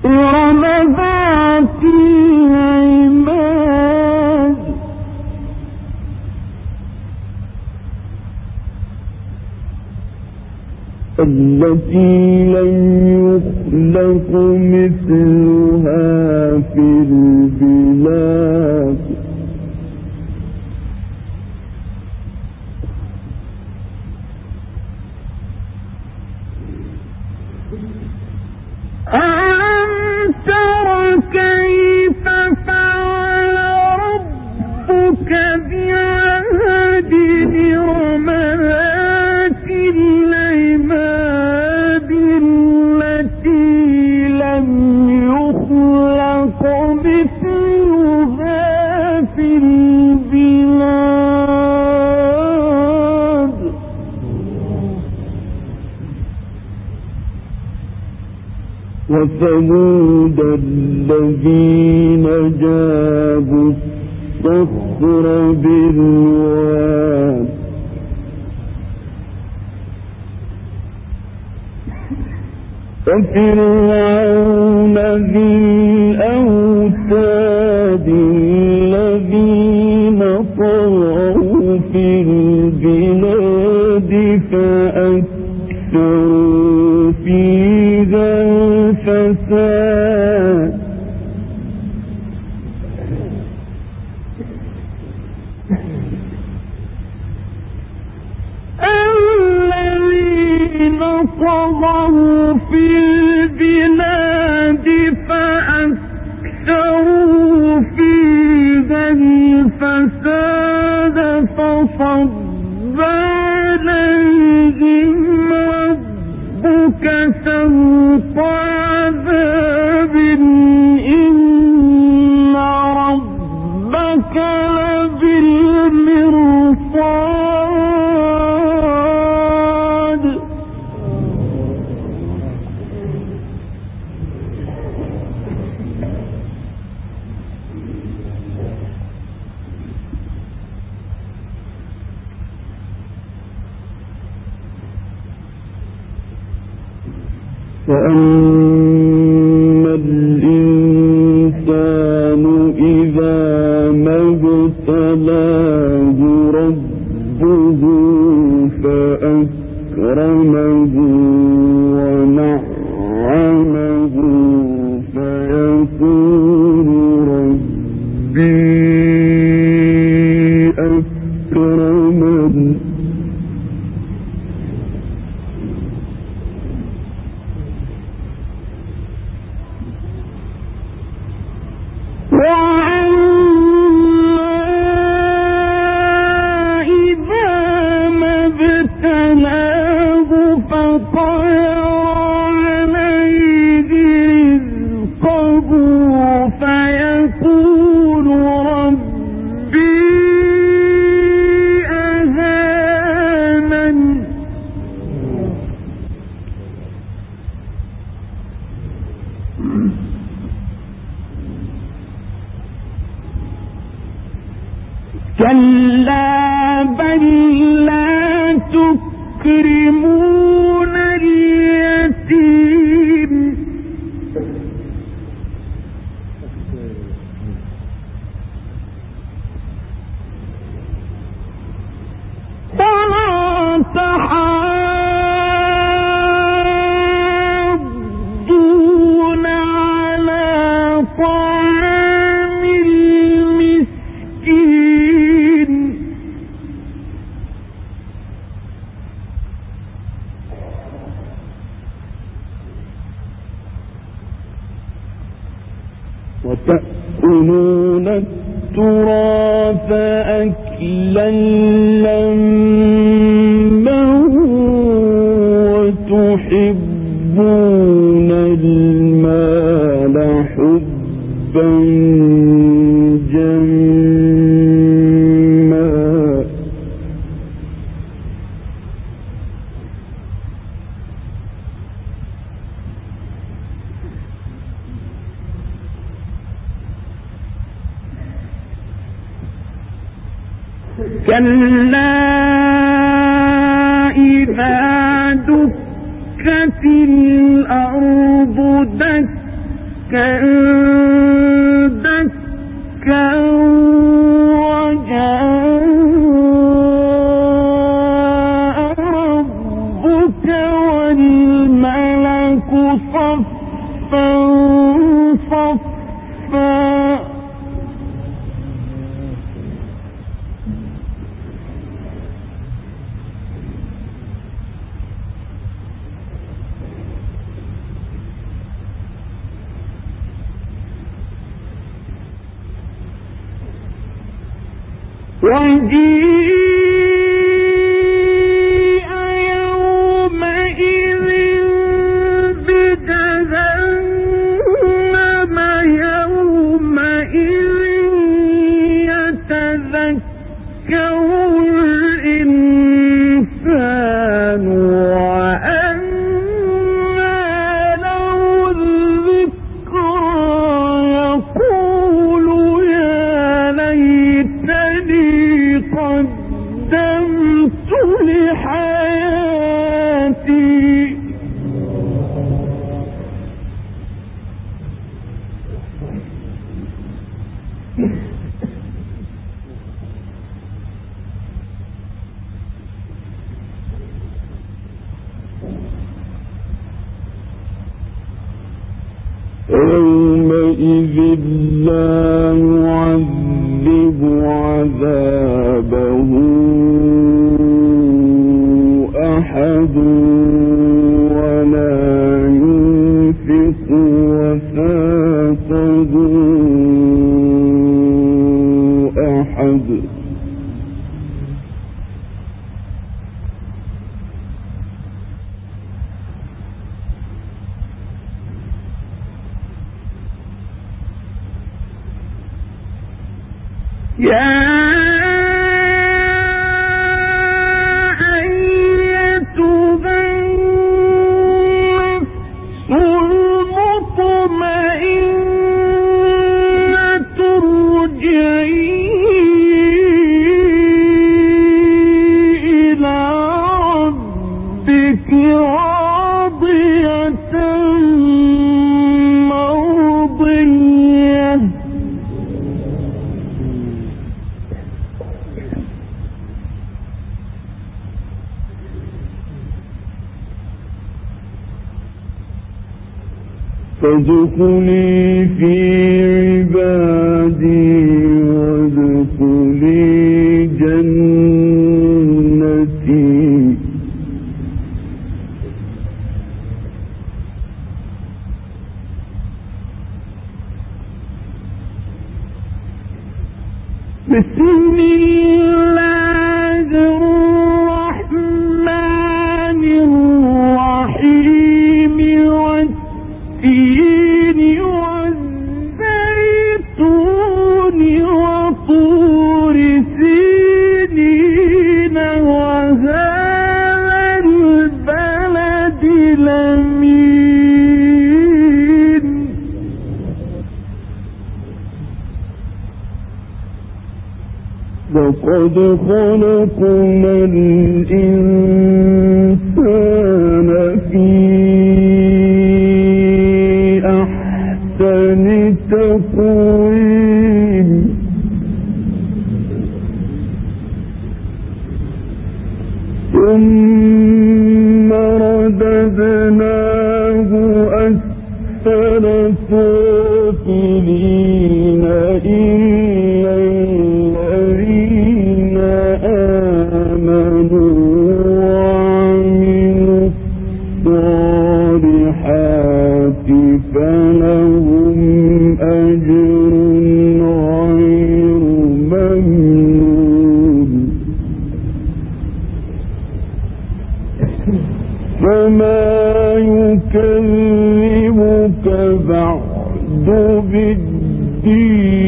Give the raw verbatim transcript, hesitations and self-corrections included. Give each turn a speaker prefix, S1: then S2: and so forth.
S1: إرم ذات العماد التي لم يخلق مثلها في البلاد ألم تر كيف فعل ربك بعاد إرم ذات العماد التي لم يخلق مثلها في البلاد وثمود الذين جابوا الصخر بالواد وفرعون ذي الأوتاد الذين طغوا في البلاد فأكثروا فيها الفساد الذين طغوا في البلاد فأكثروا فيها الفساد فصب عليهم ربك سوط عذاب إن ربك لبالمرصاد فأما الإنسان إذا ما ابتلاه ربه فأكرمه ونعمه فيقول ربي أكرمن كلا بل لا تكرمون اليتيم ولا تحاضون على طعام المسكين وتأكلون التراث أكلا لما وتحبون المال حبا جما كلا إذا دكت الأرض دكا يومئذ لا يعذب عذابه أحد ولا ينفق وثاقه أحد يا أيتها النفس المطمئنة ارجعي إلى ربك راضية مرضية فادخلي في عبادي وادخلي جنتي بسم الله الرحمن الرحيم والتين والزيتون وطور سينين وهذا البلد الأمين لقد خلقنا الإنسان في أحسن تقويم ثم رددناه أسفل سافلين إلا الذين آمنوا وعملوا الصالحات فلهم أجر غير ممنون فما يكذبك بعد بالدين